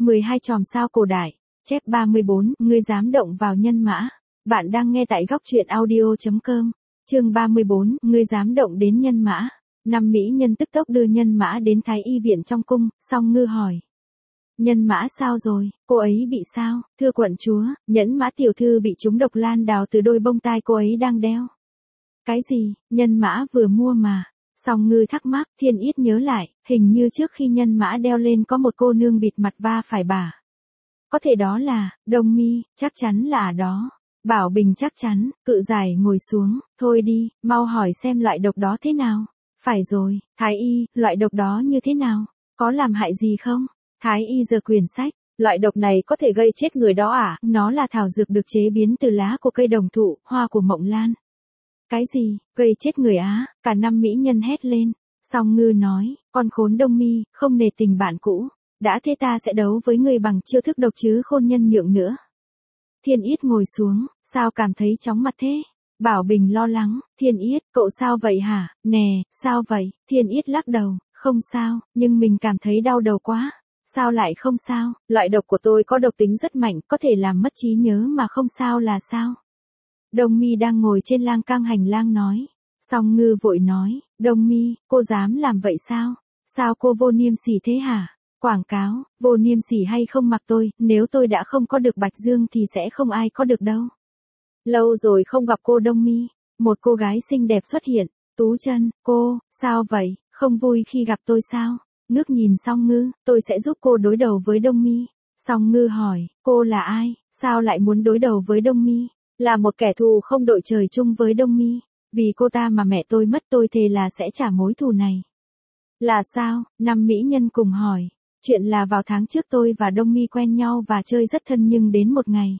12 chòm sao cổ đại. Chép 34, ngươi dám động vào nhân mã. Bạn đang nghe tại góc truyện audio.com. Chương 34, ngươi dám động đến nhân mã. Năm mỹ nhân tức tốc đưa nhân mã đến Thái y viện trong cung, Song Ngư hỏi. Nhân mã sao rồi, cô ấy bị sao? Thưa quận chúa, Nhẫn Mã tiểu thư bị trúng độc lan đào từ đôi bông tai cô ấy đang đeo. Cái gì, nhân mã vừa mua mà. Song Ngư thắc mắc, Thiên Yết nhớ lại, hình như trước khi nhân mã đeo lên có một cô nương bịt mặt va phải bà. Có thể đó là, Đông Mi, chắc chắn là đó. Bảo Bình chắc chắn, Cự Giải ngồi xuống, thôi đi, mau hỏi xem loại độc đó thế nào. Phải rồi, Thái y, loại độc đó như thế nào? Có làm hại gì không? Thái y giơ quyển sách, loại độc này có thể gây chết người đó à? Nó là thảo dược được chế biến từ lá của cây đồng thụ, hoa của mộng lan. Cái gì, gây chết người á? Cả năm mỹ nhân hét lên. Song Ngư nói, con khốn Đông Mi, không nề tình bạn cũ. Đã thế ta sẽ đấu với người bằng chiêu thức độc chứ khôn nhân nhượng nữa. Thiên Yết ngồi xuống, sao cảm thấy chóng mặt thế? Bảo Bình lo lắng, Thiên Yết, cậu sao vậy hả? Nè, sao vậy? Thiên Yết lắc đầu, không sao, nhưng mình cảm thấy đau đầu quá. Sao lại không sao? Loại độc của tôi có độc tính rất mạnh, có thể làm mất trí nhớ mà không sao là sao? Đông Mi đang ngồi trên lang cang hành lang nói. Song Ngư vội nói, Đông Mi, cô dám làm vậy sao? Sao cô vô niêm sỉ thế hả? Quảng cáo, vô niêm sỉ hay không mặc tôi, nếu tôi đã không có được Bạch Dương thì sẽ không ai có được đâu. Lâu rồi không gặp cô Đông Mi, một cô gái xinh đẹp xuất hiện. Tú Chân, cô, sao vậy, không vui khi gặp tôi sao? Ngước nhìn Song Ngư, tôi sẽ giúp cô đối đầu với Đông Mi. Song Ngư hỏi, cô là ai, sao lại muốn đối đầu với Đông Mi? Là một kẻ thù không đội trời chung với Đông Mi. Vì cô ta mà mẹ tôi mất, tôi thề là sẽ trả mối thù này. Là sao? Năm mỹ nhân cùng hỏi. Chuyện là vào tháng trước tôi và Đông Mi quen nhau và chơi rất thân, nhưng đến một ngày.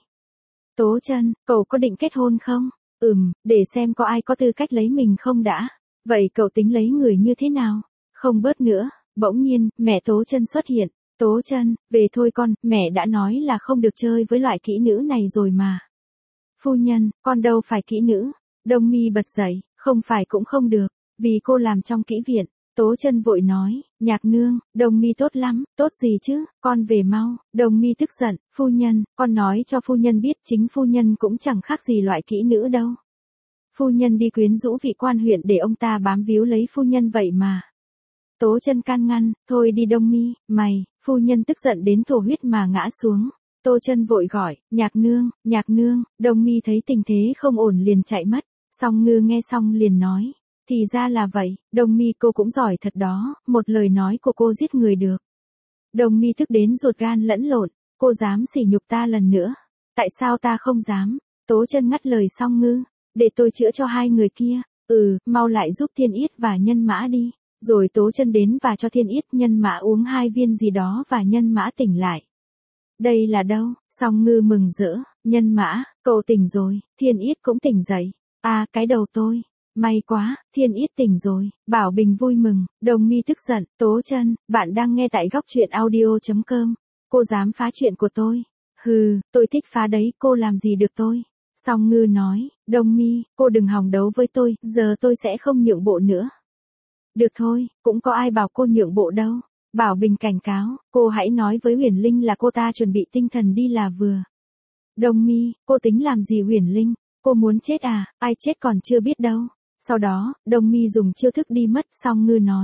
Tố Chân, cậu có định kết hôn không? Để xem có ai có tư cách lấy mình không đã. Vậy cậu tính lấy người như thế nào? Không bớt nữa. Bỗng nhiên, mẹ Tố Chân xuất hiện. Tố Chân, về thôi con, mẹ đã nói là không được chơi với loại kỹ nữ này rồi mà. Phu nhân, con đâu phải kỹ nữ. Đông Mi bật dậy, không phải cũng không được, vì cô làm trong kỹ viện. Tố Chân vội nói, Nhạc nương, Đông Mi tốt lắm, tốt gì chứ, con về mau. Đông Mi tức giận, phu nhân, con nói cho phu nhân biết chính phu nhân cũng chẳng khác gì loại kỹ nữ đâu. Phu nhân đi quyến rũ vị quan huyện để ông ta bám víu lấy phu nhân vậy mà. Tố Chân can ngăn, thôi đi Đông Mi, mày, phu nhân tức giận đến thổ huyết mà ngã xuống. Tô Chân vội gọi, Nhạc nương, Đông Mi thấy tình thế không ổn liền chạy mất. Song Ngư nghe xong liền nói, thì ra là vậy, Đông Mi cô cũng giỏi thật đó, một lời nói của cô giết người được. Đông Mi tức đến ruột gan lẫn lộn, cô dám sỉ nhục ta lần nữa. Tại sao ta không dám? Tố Chân ngắt lời Song Ngư, để tôi chữa cho hai người kia. Mau lại giúp Thiên Yết và Nhân Mã đi. Rồi Tố Chân đến và cho Thiên Yết Nhân Mã uống 2 viên gì đó và Nhân Mã tỉnh lại. Đây là đâu? Song Ngư mừng rỡ, Nhân Mã, cậu tỉnh rồi. Thiên Yết cũng tỉnh dậy. À, cái đầu tôi. May quá, Thiên Yết tỉnh rồi. Bảo Bình vui mừng. Đông Mi tức giận, Tố Chân, bạn đang nghe tại góc truyện audio.com. Cô dám phá chuyện của tôi. Hừ, tôi thích phá đấy, cô làm gì được tôi. Song Ngư nói, Đông Mi, cô đừng hòng đấu với tôi, giờ tôi sẽ không nhượng bộ nữa. Được thôi, cũng có ai bảo cô nhượng bộ đâu. Bảo Bình cảnh cáo, cô hãy nói với Huyền Linh là cô ta chuẩn bị tinh thần đi là vừa. Đông Mi, cô tính làm gì Huyền Linh? Cô muốn chết à? Ai chết còn chưa biết đâu. Sau đó, Đông Mi dùng chiêu thức đi mất. Song Ngư nói,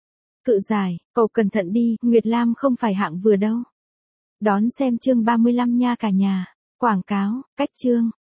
Cự Giải, cậu cẩn thận đi, Nguyệt Lam không phải hạng vừa đâu. Đón xem chương 35 nha cả nhà. Quảng cáo, cách chương.